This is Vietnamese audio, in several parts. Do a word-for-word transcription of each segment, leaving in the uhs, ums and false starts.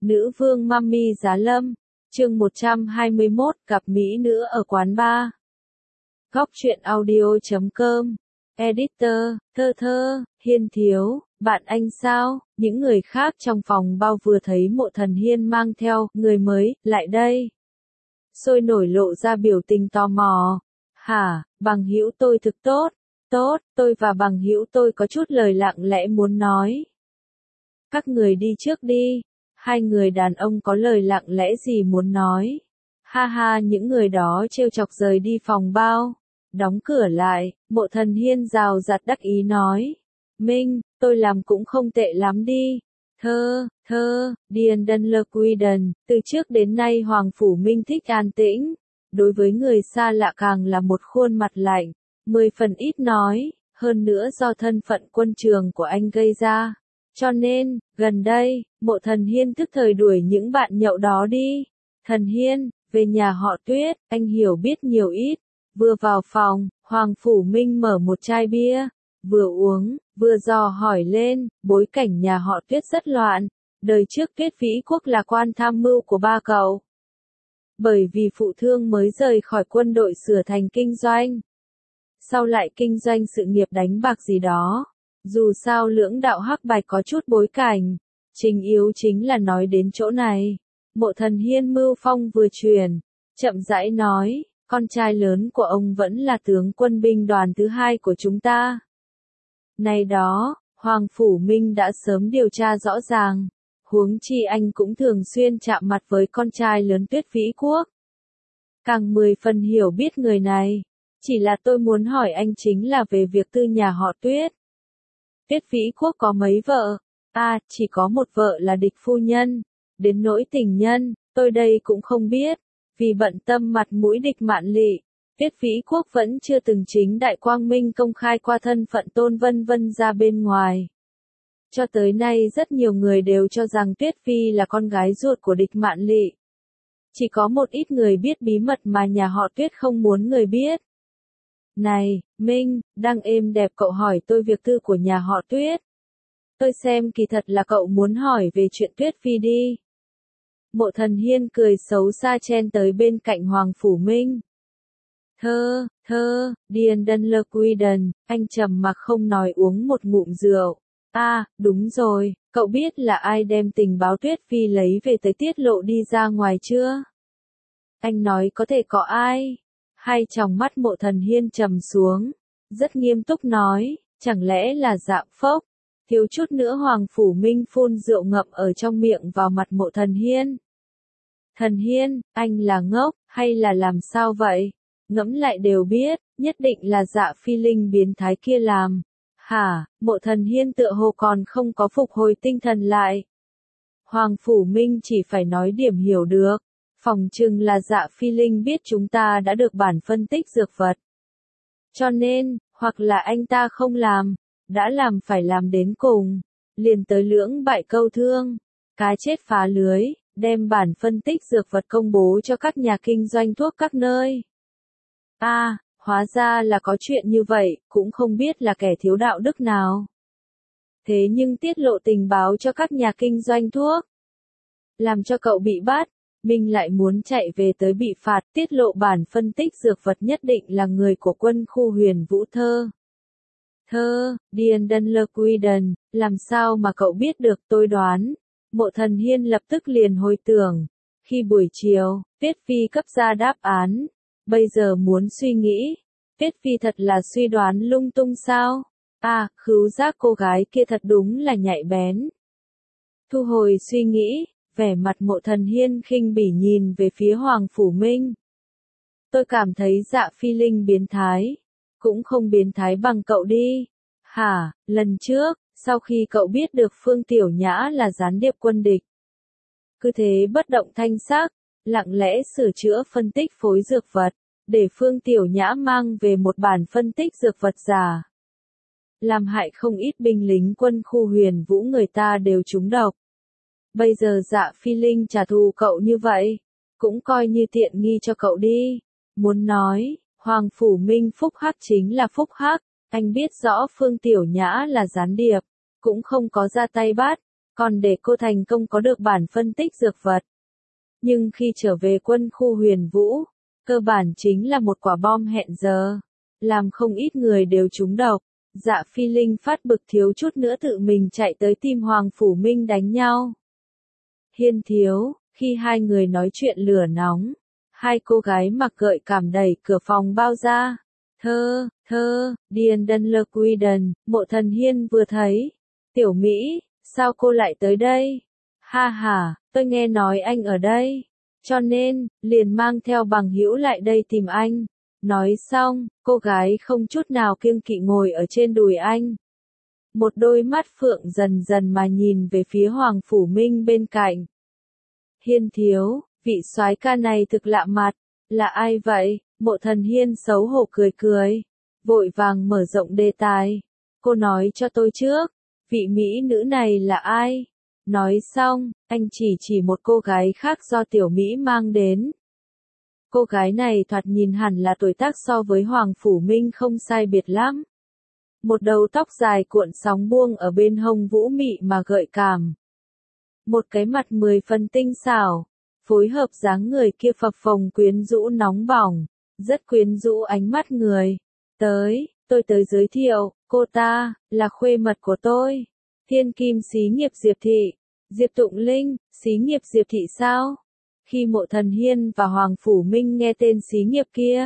Nữ vương Mummy Giá Lâm, chương một trăm hai mươi mốt, gặp mỹ nữ ở quán bar. Góc truyện audio chấm com, editor, thơ thơ, Hiên thiếu, bạn anh sao? Những người khác trong phòng bao vừa thấy Mộ Thần Hiên mang theo người mới lại đây, sôi nổi lộ ra biểu tình tò mò. Hả, bằng hữu tôi thực tốt, tốt, tôi và bằng hữu tôi có chút lời lặng lẽ muốn nói. Các người đi trước đi. Hai người đàn ông có lời lặng lẽ gì muốn nói. Ha ha, những người đó trêu chọc rời đi phòng bao. Đóng cửa lại, Mộ Thần Hiên rào rạt đắc ý nói. Minh, tôi làm cũng không tệ lắm đi. Thơ, thơ, Điền Đân Lơ Quy Đần, từ trước đến nay Hoàng Phủ Minh thích an tĩnh. Đối với người xa lạ càng là một khuôn mặt lạnh, mười phần ít nói, hơn nữa do thân phận quân trường của anh gây ra. Cho nên, gần đây, Mộ Thần Hiên tức thời đuổi những bạn nhậu đó đi. Thần Hiên, về nhà họ Tuyết, anh hiểu biết nhiều ít. Vừa vào phòng, Hoàng Phủ Minh mở một chai bia, vừa uống, vừa dò hỏi lên, bối cảnh nhà họ Tuyết rất loạn. Đời trước Tuyết Vĩ Quốc là quan tham mưu của ba cậu. Bởi vì phụ thương mới rời khỏi quân đội sửa thành kinh doanh. Sau lại kinh doanh sự nghiệp đánh bạc gì đó. Dù sao lưỡng đạo hắc bạch có chút bối cảnh, trình yếu chính là nói đến chỗ này. Mộ Thần Hiên mưu phong vừa truyền, chậm rãi nói, con trai lớn của ông vẫn là tướng quân binh đoàn thứ hai của chúng ta. Này đó, Hoàng Phủ Minh đã sớm điều tra rõ ràng, huống chi anh cũng thường xuyên chạm mặt với con trai lớn Tuyết Vĩ Quốc. Càng mười phần hiểu biết người này, chỉ là tôi muốn hỏi anh chính là về việc tư nhà họ Tuyết. Tuyết Vĩ Quốc có mấy vợ? À, chỉ có một vợ là địch phu nhân. Đến nỗi tình nhân, tôi đây cũng không biết. Vì bận tâm mặt mũi địch Mạn Lị, Tuyết Vĩ Quốc vẫn chưa từng chính đại quang minh công khai qua thân phận Tôn Vân Vân ra bên ngoài. Cho tới nay rất nhiều người đều cho rằng Tuyết Phi là con gái ruột của địch Mạn Lị. Chỉ có một ít người biết bí mật mà nhà họ Tuyết không muốn người biết. Này, Minh, đang êm đẹp cậu hỏi tôi việc tư của nhà họ Tuyết. Tôi xem kỳ thật là cậu muốn hỏi về chuyện Tuyết Phi đi. Mộ Thần Hiên cười xấu xa chen tới bên cạnh Hoàng Phủ Minh. Thơ, thơ, Điền Đân Lơ Quy Đần, anh trầm mặc không nói uống một ngụm rượu. À, đúng rồi, cậu biết là ai đem tình báo Tuyết Phi lấy về tới tiết lộ đi ra ngoài chưa? Anh nói có thể có ai? Hai tròng mắt Mộ Thần Hiên trầm xuống, rất nghiêm túc nói, chẳng lẽ là Dạ Phốc? Thiếu chút nữa Hoàng Phủ Minh phun rượu ngậm ở trong miệng vào mặt Mộ Thần Hiên. Thần Hiên, anh là ngốc, hay là làm sao vậy? Ngẫm lại đều biết, nhất định là Dạ Phi Linh biến thái kia làm. Hả, Mộ Thần Hiên tựa hồ còn không có phục hồi tinh thần lại. Hoàng Phủ Minh chỉ phải nói điểm hiểu được. Phòng chừng là Dạ Phi Linh biết chúng ta đã được bản phân tích dược vật. Cho nên, hoặc là anh ta không làm, đã làm phải làm đến cùng, liền tới lưỡng bại câu thương, cá chết phá lưới, đem bản phân tích dược vật công bố cho các nhà kinh doanh thuốc các nơi. À, hóa ra là có chuyện như vậy, cũng không biết là kẻ thiếu đạo đức nào. Thế nhưng tiết lộ tình báo cho các nhà kinh doanh thuốc, làm cho cậu bị bắt. Minh lại muốn chạy về tới bị phạt, tiết lộ bản phân tích dược vật nhất định là người của quân khu Huyền Vũ Thơ. Thơ, Điền Đân Lơ Quy Đần, làm sao mà cậu biết được tôi đoán. Mộ Thần Hiên lập tức liền hồi tưởng. Khi buổi chiều, Tuyết Phi cấp ra đáp án. Bây giờ muốn suy nghĩ. Tuyết Phi thật là suy đoán lung tung sao? À, khứu giác cô gái kia thật đúng là nhạy bén. Thu hồi suy nghĩ. Vẻ mặt Mộ Thần Hiên khinh bỉ nhìn về phía Hoàng Phủ Minh. Tôi cảm thấy Dạ Phi Linh biến thái. Cũng không biến thái bằng cậu đi. Hả, lần trước, sau khi cậu biết được Phương Tiểu Nhã là gián điệp quân địch. Cứ thế bất động thanh sắc, lặng lẽ sửa chữa phân tích phối dược vật, để Phương Tiểu Nhã mang về một bản phân tích dược vật giả. Làm hại không ít binh lính quân khu Huyền Vũ người ta đều trúng độc. Bây giờ Dạ Phi Linh trả thù cậu như vậy, cũng coi như tiện nghi cho cậu đi. Muốn nói, Hoàng Phủ Minh phúc hắc chính là phúc hắc, anh biết rõ Phương Tiểu Nhã là gián điệp, cũng không có ra tay bắt, còn để cô thành công có được bản phân tích dược vật. Nhưng khi trở về quân khu Huyền Vũ, cơ bản chính là một quả bom hẹn giờ, làm không ít người đều trúng độc. Dạ Phi Linh phát bực thiếu chút nữa tự mình chạy tới tìm Hoàng Phủ Minh đánh nhau. Hiên thiếu, khi hai người nói chuyện lửa nóng, hai cô gái mặc gợi cảm đẩy cửa phòng bao ra. Thơ, thơ, Điền Đân Lơ Quy Đần, Mộ Thần Hiên vừa thấy. Tiểu Mỹ, sao cô lại tới đây? Ha ha, tôi nghe nói anh ở đây, cho nên, liền mang theo bằng hữu lại đây tìm anh. Nói xong, cô gái không chút nào kiêng kỵ ngồi ở trên đùi anh. Một đôi mắt phượng dần dần mà nhìn về phía Hoàng Phủ Minh bên cạnh. Hiên thiếu, vị soái ca này thực lạ mặt, là ai vậy? Mộ Thần Hiên xấu hổ cười cười, vội vàng mở rộng đề tài. Cô nói cho tôi trước, vị mỹ nữ này là ai? Nói xong, anh chỉ chỉ một cô gái khác do Tiểu Mỹ mang đến. Cô gái này thoạt nhìn hẳn là tuổi tác so với Hoàng Phủ Minh không sai biệt lắm. Một đầu tóc dài cuộn sóng buông ở bên hông vũ mị mà gợi cảm. Một cái mặt mười phần tinh xảo, phối hợp dáng người kia phập phồng quyến rũ nóng bỏng, rất quyến rũ ánh mắt người. Tới, tôi tới giới thiệu, cô ta, là khuê mật của tôi. Thiên kim xí nghiệp Diệp Thị. Diệp Tụng Linh, xí nghiệp Diệp Thị sao? Khi Mộ Thần Hiên và Hoàng Phủ Minh nghe tên xí nghiệp kia,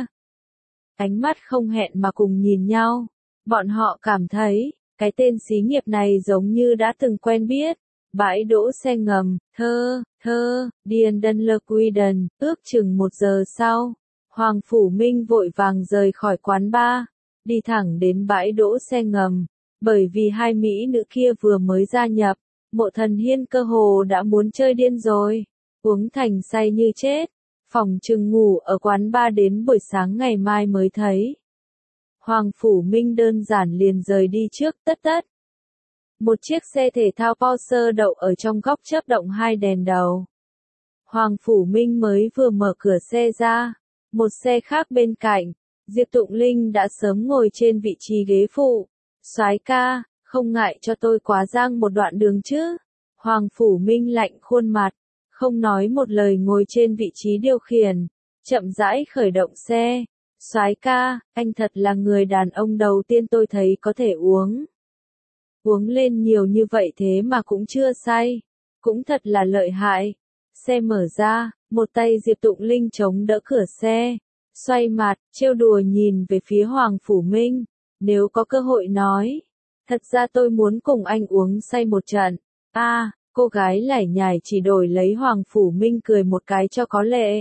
ánh mắt không hẹn mà cùng nhìn nhau. Bọn họ cảm thấy, cái tên xí nghiệp này giống như đã từng quen biết. Bãi đỗ xe ngầm, thơ, thơ, Điền Đân Lơ Quy Đần, ước chừng một giờ sau, Hoàng Phủ Minh vội vàng rời khỏi quán bar, đi thẳng đến bãi đỗ xe ngầm, bởi vì hai mỹ nữ kia vừa mới gia nhập, Mộ Thần Hiên cơ hồ đã muốn chơi điên rồi, uống thành say như chết, phòng chừng ngủ ở quán bar đến buổi sáng ngày mai mới thấy. Hoàng Phủ Minh đơn giản liền rời đi trước tất tất. Một chiếc xe thể thao Porsche đậu ở trong góc chớp động hai đèn đầu. Hoàng Phủ Minh mới vừa mở cửa xe ra, một xe khác bên cạnh, Diệp Tụng Linh đã sớm ngồi trên vị trí ghế phụ. Soái ca, không ngại cho tôi quá giang một đoạn đường chứ? Hoàng Phủ Minh lạnh khuôn mặt, không nói một lời ngồi trên vị trí điều khiển, chậm rãi khởi động xe. Soái ca, anh thật là người đàn ông đầu tiên tôi thấy có thể uống. Uống lên nhiều như vậy thế mà cũng chưa say. Cũng thật là lợi hại. Xe mở ra, một tay Diệp Tụng Linh chống đỡ cửa xe. Xoay mặt, trêu đùa nhìn về phía Hoàng Phủ Minh. Nếu có cơ hội nói. Thật ra tôi muốn cùng anh uống say một trận. A, à, cô gái lải nhải chỉ đổi lấy Hoàng Phủ Minh cười một cái cho có lệ.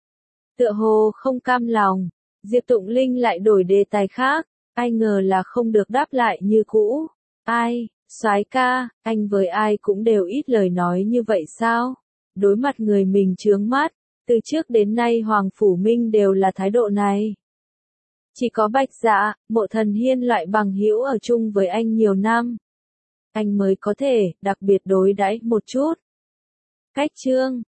Tựa hồ không cam lòng. Diệp Tụng Linh lại đổi đề tài khác. Ai ngờ là không được đáp lại như cũ. Ai, soái ca, anh với ai cũng đều ít lời nói như vậy sao? Đối mặt người mình chướng mắt, từ trước đến nay Hoàng Phủ Minh đều là thái độ này. Chỉ có Bạch Dạ, Mộ Thần Hiên loại bằng hữu ở chung với anh nhiều năm. Anh mới có thể, đặc biệt đối đãi một chút. Cách chương